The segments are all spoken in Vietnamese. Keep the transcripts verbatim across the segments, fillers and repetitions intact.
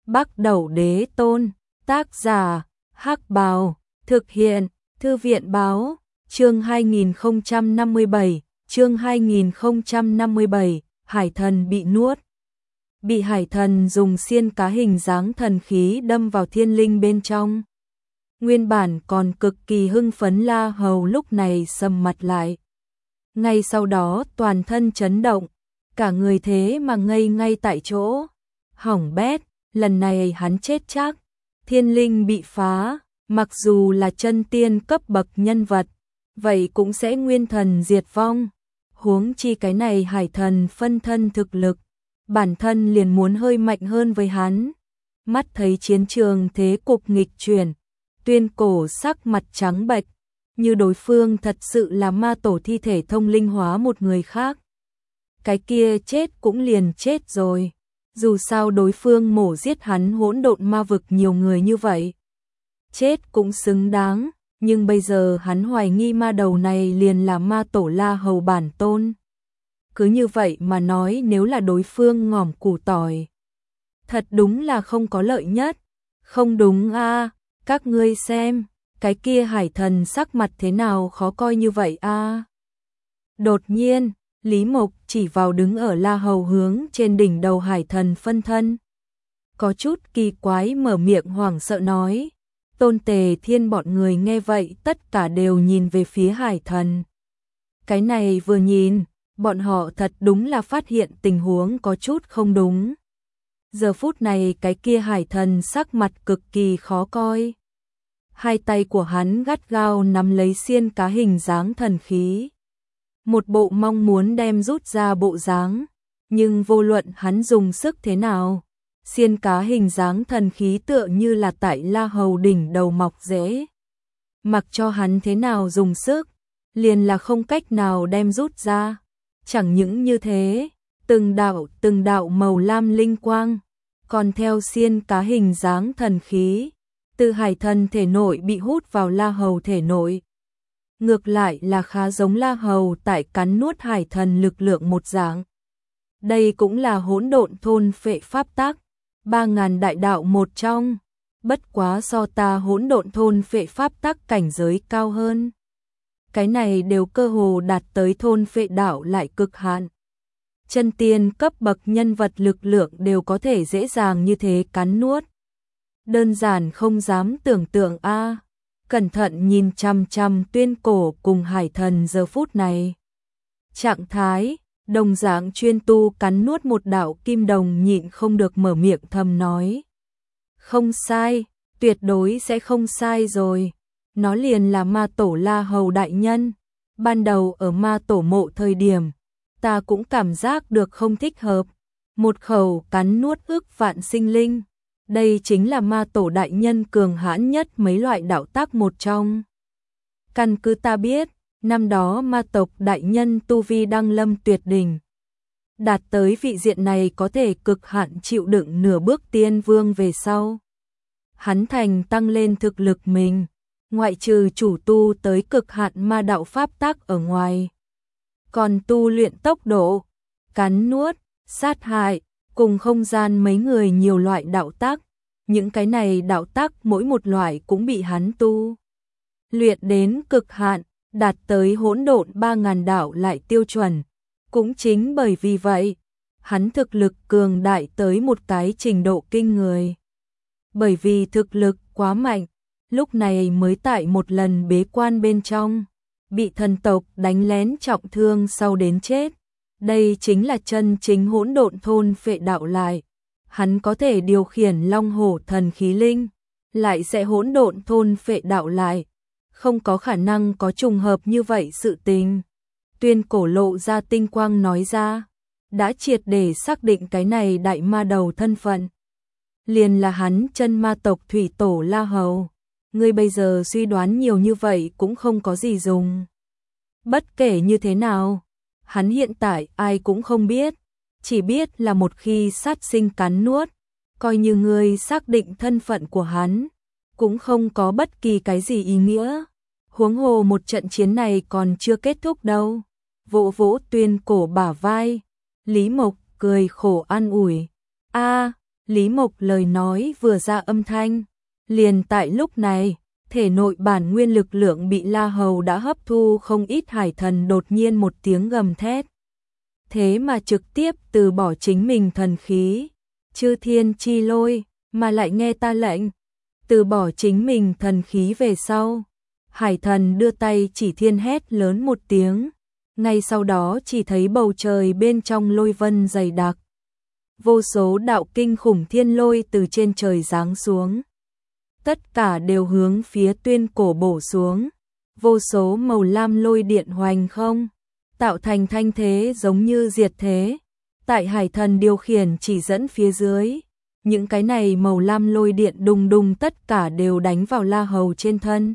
Bắc Đẩu Đế Tôn, tác giả, Hắc Bào, thực hiện, Thư viện báo, chương hai nghìn không trăm năm mươi bảy, chương hai nghìn không trăm năm mươi bảy, hải thần bị nuốt. Bị hải thần dùng xiên cá hình dáng thần khí đâm vào thiên linh bên trong. Nguyên bản còn cực kỳ hưng phấn La Hầu lúc này sầm mặt lại. Ngay sau đó toàn thân chấn động, cả người thế mà ngây ngay tại chỗ. Hỏng bét, lần này hắn chết chắc. Thiên linh bị phá, mặc dù là chân tiên cấp bậc nhân vật, vậy cũng sẽ nguyên thần diệt vong. Huống chi cái này hải thần phân thân thực lực, bản thân liền muốn hơi mạnh hơn với hắn. Mắt thấy chiến trường thế cục nghịch chuyển, Tuyên Cổ sắc mặt trắng bệch, như đối phương thật sự là ma tổ thi thể thông linh hóa một người khác. Cái kia chết cũng liền chết rồi, dù sao đối phương mổ giết hắn hỗn độn ma vực nhiều người như vậy. Chết cũng xứng đáng, nhưng bây giờ hắn hoài nghi ma đầu này liền là ma tổ La Hầu bản tôn. Cứ như vậy mà nói, nếu là đối phương ngỏm củ tỏi, thật đúng là không có lợi nhất. Không đúng a, à, các ngươi xem, cái kia hải thần sắc mặt thế nào khó coi như vậy a. À. Đột nhiên, Lý Mộc chỉ vào đứng ở La Hầu hướng trên đỉnh đầu hải thần phân thân. Có chút kỳ quái mở miệng hoảng sợ nói. Tôn Tề Thiên bọn người nghe vậy tất cả đều nhìn về phía hải thần. Cái này vừa nhìn, bọn họ thật đúng là phát hiện tình huống có chút không đúng. Giờ phút này cái kia hải thần sắc mặt cực kỳ khó coi. Hai tay của hắn gắt gao nắm lấy xiên cá hình dáng thần khí. Một bộ mong muốn đem rút ra bộ dáng, nhưng vô luận hắn dùng sức thế nào, xiên cá hình dáng thần khí tựa như là tại La Hầu đỉnh đầu mọc rễ. Mặc cho hắn thế nào dùng sức, liền là không cách nào đem rút ra. Chẳng những như thế, từng đạo từng đạo màu lam linh quang, còn theo xiên cá hình dáng thần khí, từ hải thần thể nội bị hút vào La Hầu thể nội. Ngược lại là khá giống La Hầu tại cắn nuốt hải thần lực lượng một dạng. Đây cũng là hỗn độn thôn phệ pháp tắc, ba ngàn đại đạo một trong, bất quá so ta hỗn độn thôn phệ pháp tắc cảnh giới cao hơn. Cái này đều cơ hồ đạt tới thôn phệ đạo lại cực hạn. Chân tiên cấp bậc nhân vật lực lượng đều có thể dễ dàng như thế cắn nuốt. Đơn giản không dám tưởng tượng a. À. Cẩn thận nhìn chăm chăm Tuyên Cổ cùng hải thần giờ phút này. Trạng thái, đồng dạng chuyên tu cắn nuốt một đạo kim đồng nhịn không được mở miệng thầm nói. Không sai, tuyệt đối sẽ không sai rồi. Nó liền là ma tổ La Hầu đại nhân. Ban đầu ở ma tổ mộ thời điểm, ta cũng cảm giác được không thích hợp. Một khẩu cắn nuốt ức vạn sinh linh. Đây chính là ma tổ đại nhân cường hãn nhất mấy loại đạo tác một trong. Căn cứ ta biết, năm đó ma tộc đại nhân tu vi đăng lâm tuyệt đỉnh. Đạt tới vị diện này có thể cực hạn chịu đựng nửa bước tiên vương về sau. Hắn thành tăng lên thực lực mình, ngoại trừ chủ tu tới cực hạn ma đạo pháp tác ở ngoài. Còn tu luyện tốc độ, cắn nuốt, sát hại, cùng không gian mấy người nhiều loại đạo tác. Những cái này đạo tác mỗi một loại cũng bị hắn tu luyện đến cực hạn, đạt tới hỗn độn ba ngàn đạo lại tiêu chuẩn. Cũng chính bởi vì vậy, hắn thực lực cường đại tới một cái trình độ kinh người. Bởi vì thực lực quá mạnh, lúc này mới tại một lần bế quan bên trong, bị thần tộc đánh lén trọng thương sau đến chết. Đây chính là chân chính hỗn độn thôn phệ đạo lại. Hắn có thể điều khiển long hổ thần khí linh, lại sẽ hỗn độn thôn phệ đạo lại. Không có khả năng có trùng hợp như vậy sự tình. Tuyên Cổ lộ ra tinh quang nói ra, đã triệt để xác định cái này đại ma đầu thân phận. Liền là hắn chân ma tộc thủy tổ La Hầu. Ngươi bây giờ suy đoán nhiều như vậy cũng không có gì dùng. Bất kể như thế nào, hắn hiện tại ai cũng không biết. Chỉ biết là một khi sát sinh cắn nuốt, coi như ngươi xác định thân phận của hắn, cũng không có bất kỳ cái gì ý nghĩa. Huống hồ một trận chiến này còn chưa kết thúc đâu. Vỗ vỗ Tuyên Cổ bả vai, Lý Mộc cười khổ an ủi. A, Lý Mộc lời nói vừa ra âm thanh, liền tại lúc này, thể nội bản nguyên lực lượng bị La Hầu đã hấp thu không ít, hải thần đột nhiên một tiếng gầm thét. Thế mà trực tiếp từ bỏ chính mình thần khí, chư thiên chi lôi, mà lại nghe ta lệnh, từ bỏ chính mình thần khí về sau. Hải thần đưa tay chỉ thiên hét lớn một tiếng, ngay sau đó chỉ thấy bầu trời bên trong lôi vân dày đặc. Vô số đạo kinh khủng thiên lôi từ trên trời giáng xuống. Tất cả đều hướng phía Tuyên Cổ bổ xuống. Vô số màu lam lôi điện hoành không, tạo thành thanh thế giống như diệt thế. Tại hải thần điều khiển chỉ dẫn phía dưới, những cái này màu lam lôi điện đùng đùng tất cả đều đánh vào La Hầu trên thân.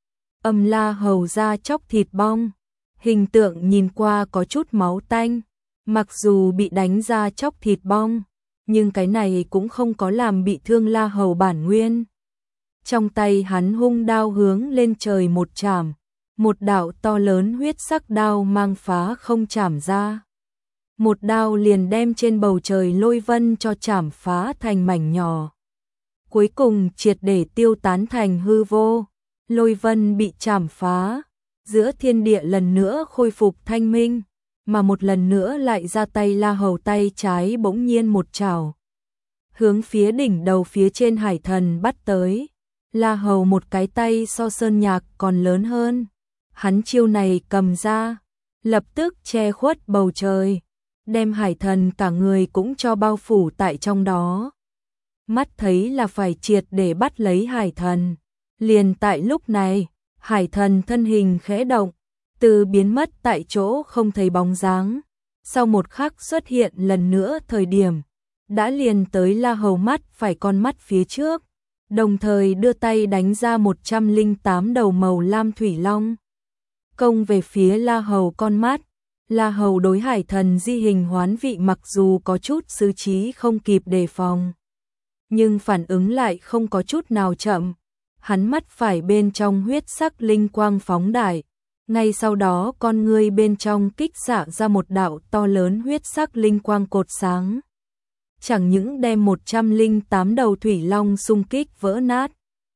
Âm La Hầu da chóc thịt bong, hình tượng nhìn qua có chút máu tanh, mặc dù bị đánh ra chóc thịt bong, nhưng cái này cũng không có làm bị thương La Hầu bản nguyên. Trong tay hắn hung đao hướng lên trời một chảm, một đạo to lớn huyết sắc đao mang phá không chảm ra. Một đao liền đem trên bầu trời lôi vân cho chảm phá thành mảnh nhỏ. Cuối cùng triệt để tiêu tán thành hư vô, lôi vân bị chảm phá, giữa thiên địa lần nữa khôi phục thanh minh, mà một lần nữa lại ra tay La Hầu tay trái bỗng nhiên một chảo, hướng phía đỉnh đầu phía trên hải thần bắt tới. La Hầu một cái tay so sơn nhạc còn lớn hơn, hắn chiêu này cầm ra, lập tức che khuất bầu trời, đem hải thần cả người cũng cho bao phủ tại trong đó. Mắt thấy là phải triệt để bắt lấy hải thần. Liền tại lúc này, hải thần thân hình khẽ động, từ biến mất tại chỗ không thấy bóng dáng. Sau một khắc xuất hiện lần nữa thời điểm, đã liền tới La Hầu mắt phải con mắt phía trước, đồng thời đưa tay đánh ra một trăm lẻ tám đầu màu lam thủy long. Công về phía La Hầu con mắt. La Hầu đối hải thần di hình hoán vị mặc dù có chút xử trí không kịp đề phòng, nhưng phản ứng lại không có chút nào chậm. Hắn mắt phải bên trong huyết sắc linh quang phóng đại, ngay sau đó con ngươi bên trong kích xạ ra một đạo to lớn huyết sắc linh quang cột sáng. Chẳng những đem một trăm lẻ tám đầu thủy long xung kích vỡ nát,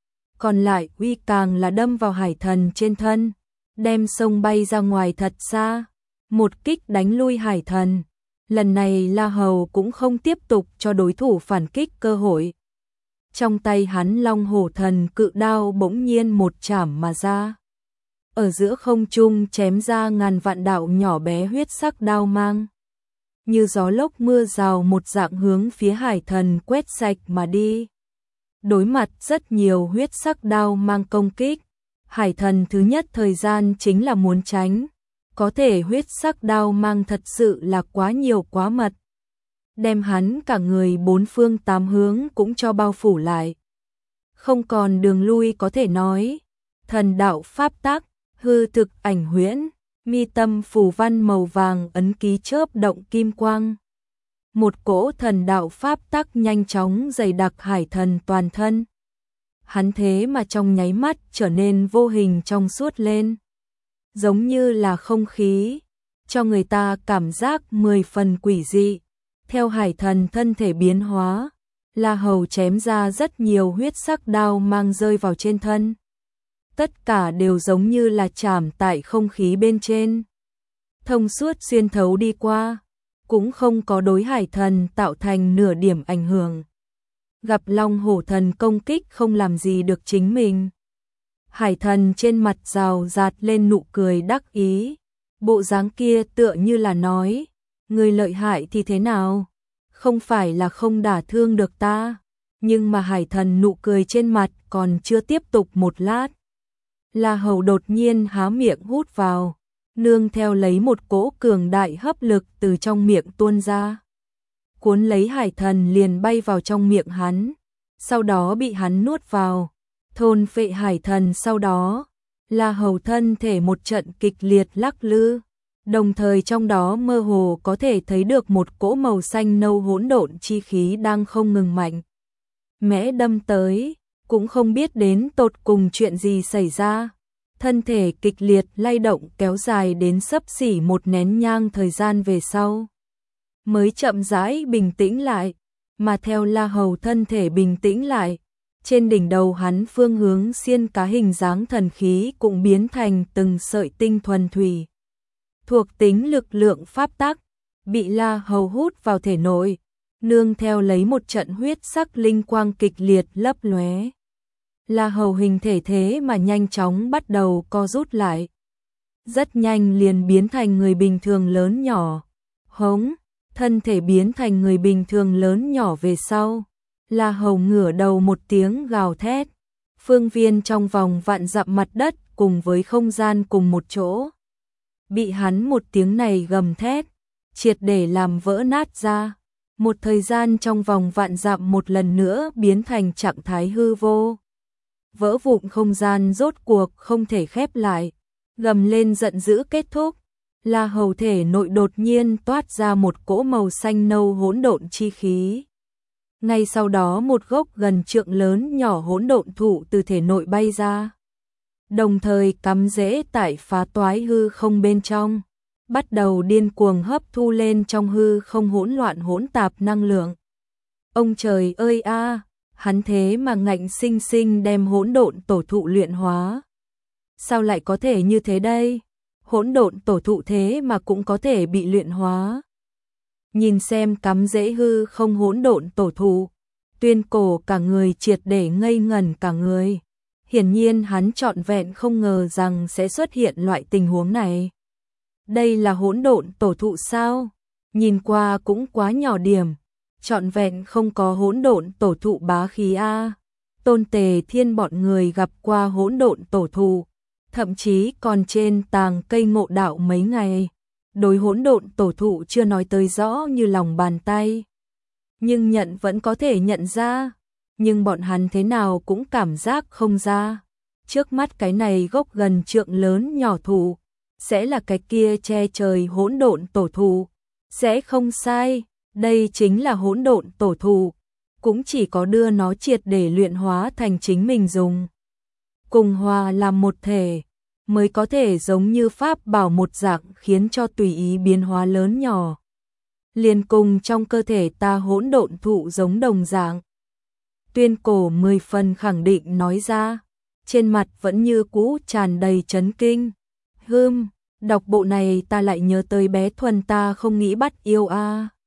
còn lại uy càng là đâm vào hải thần trên thân, đem sông bay ra ngoài thật xa. Một kích đánh lui hải thần. Lần này La Hầu cũng không tiếp tục cho đối thủ phản kích cơ hội. Trong tay hắn Long Hổ Thần cự đao bỗng nhiên một chảm mà ra. Ở giữa không trung chém ra ngàn vạn đạo nhỏ bé huyết sắc đao mang. Như gió lốc mưa rào một dạng hướng phía hải thần quét sạch mà đi. Đối mặt rất nhiều huyết sắc đao mang công kích, hải thần thứ nhất thời gian chính là muốn tránh. Có thể huyết sắc đao mang thật sự là quá nhiều quá mật, đem hắn cả người bốn phương tám hướng cũng cho bao phủ lại. Không còn đường lui có thể nói. Thần đạo pháp tắc, hư thực ảnh huyễn, mi tâm phù văn màu vàng ấn ký chớp động kim quang. Một cỗ thần đạo pháp tắc nhanh chóng dày đặc hải thần toàn thân. Hắn thế mà trong nháy mắt trở nên vô hình trong suốt lên, giống như là không khí, cho người ta cảm giác mười phần quỷ dị. Theo hải thần thân thể biến hóa, La Hầu chém ra rất nhiều huyết sắc đao mang rơi vào trên thân. Tất cả đều giống như là chạm tại không khí bên trên, thông suốt xuyên thấu đi qua, cũng không có đối hải thần tạo thành nửa điểm ảnh hưởng. Gặp Long Hổ Thần công kích không làm gì được chính mình. Hải thần trên mặt rào rạt lên nụ cười đắc ý, bộ dáng kia tựa như là nói, người lợi hại thì thế nào, không phải là không đả thương được ta. Nhưng mà hải thần nụ cười trên mặt còn chưa tiếp tục một lát, La Hầu đột nhiên há miệng hút vào, nương theo lấy một cỗ cường đại hấp lực từ trong miệng tuôn ra, cuốn lấy hải thần liền bay vào trong miệng hắn, sau đó bị hắn nuốt vào, thôn phệ hải thần. Sau đó, La Hầu thân thể một trận kịch liệt lắc lư, đồng thời trong đó mơ hồ có thể thấy được một cỗ màu xanh nâu hỗn độn chi khí đang không ngừng mạnh mẽ đâm tới, cũng không biết đến tột cùng chuyện gì xảy ra. Thân thể kịch liệt lay động kéo dài đến xấp xỉ một nén nhang thời gian về sau, mới chậm rãi bình tĩnh lại, mà theo La Hầu thân thể bình tĩnh lại, trên đỉnh đầu hắn phương hướng xiên cá hình dáng thần khí cũng biến thành từng sợi tinh thuần thủy. Thuộc tính lực lượng pháp tắc, bị La Hầu hút vào thể nội, nương theo lấy một trận huyết sắc linh quang kịch liệt lấp lóe. La Hầu hình thể thế mà nhanh chóng bắt đầu co rút lại. Rất nhanh liền biến thành người bình thường lớn nhỏ. Hống, thân thể biến thành người bình thường lớn nhỏ về sau. La Hầu ngửa đầu một tiếng gào thét. Phương viên trong vòng vạn dặm mặt đất cùng với không gian cùng một chỗ. Bị hắn một tiếng này gầm thét, triệt để làm vỡ nát ra. Một thời gian trong vòng vạn dặm một lần nữa biến thành trạng thái hư vô. Vỡ vụn không gian rốt cuộc không thể khép lại. Gầm lên giận dữ kết thúc. La Hầu thể nội đột nhiên toát ra một cỗ màu xanh nâu hỗn độn chi khí. Ngay sau đó một gốc gần trượng lớn nhỏ hỗn độn thụ từ thể nội bay ra. Đồng thời cắm rễ tại phá toái hư không bên trong. Bắt đầu điên cuồng hấp thu lên trong hư không hỗn loạn hỗn tạp năng lượng. Ông trời ơi a, hắn thế mà ngạnh sinh sinh đem hỗn độn tổ thụ luyện hóa. Sao lại có thể như thế đây? Hỗn độn tổ thụ thế mà cũng có thể bị luyện hóa. Nhìn xem cắm rễ hư không hỗn độn tổ thụ, Tuyên Cổ cả người triệt để ngây ngẩn cả người. Hiển nhiên hắn trọn vẹn không ngờ rằng sẽ xuất hiện loại tình huống này. Đây là hỗn độn tổ thụ sao? Nhìn qua cũng quá nhỏ điểm, trọn vẹn không có hỗn độn tổ thụ bá khí a. Tôn Tề Thiên bọn người gặp qua hỗn độn tổ thụ, thậm chí còn trên tàng cây ngộ đạo mấy ngày. Đối hỗn độn tổ thụ chưa nói tới rõ như lòng bàn tay, nhưng nhận vẫn có thể nhận ra, nhưng bọn hắn thế nào cũng cảm giác không ra. Trước mắt cái này gốc gần trượng lớn nhỏ thụ, sẽ là cái kia che trời hỗn độn tổ thụ, sẽ không sai, đây chính là hỗn độn tổ thụ, cũng chỉ có đưa nó triệt để luyện hóa thành chính mình dùng. Cùng hòa làm một thể, mới có thể giống như pháp bảo một dạng khiến cho tùy ý biến hóa lớn nhỏ. Liền cùng trong cơ thể ta hỗn độn thụ giống đồng dạng. Tuyên Cổ mười phần khẳng định nói ra, trên mặt vẫn như cũ tràn đầy chấn kinh. Hừm, đọc bộ này ta lại nhớ tới bé Thuần ta không nghĩ bắt yêu a.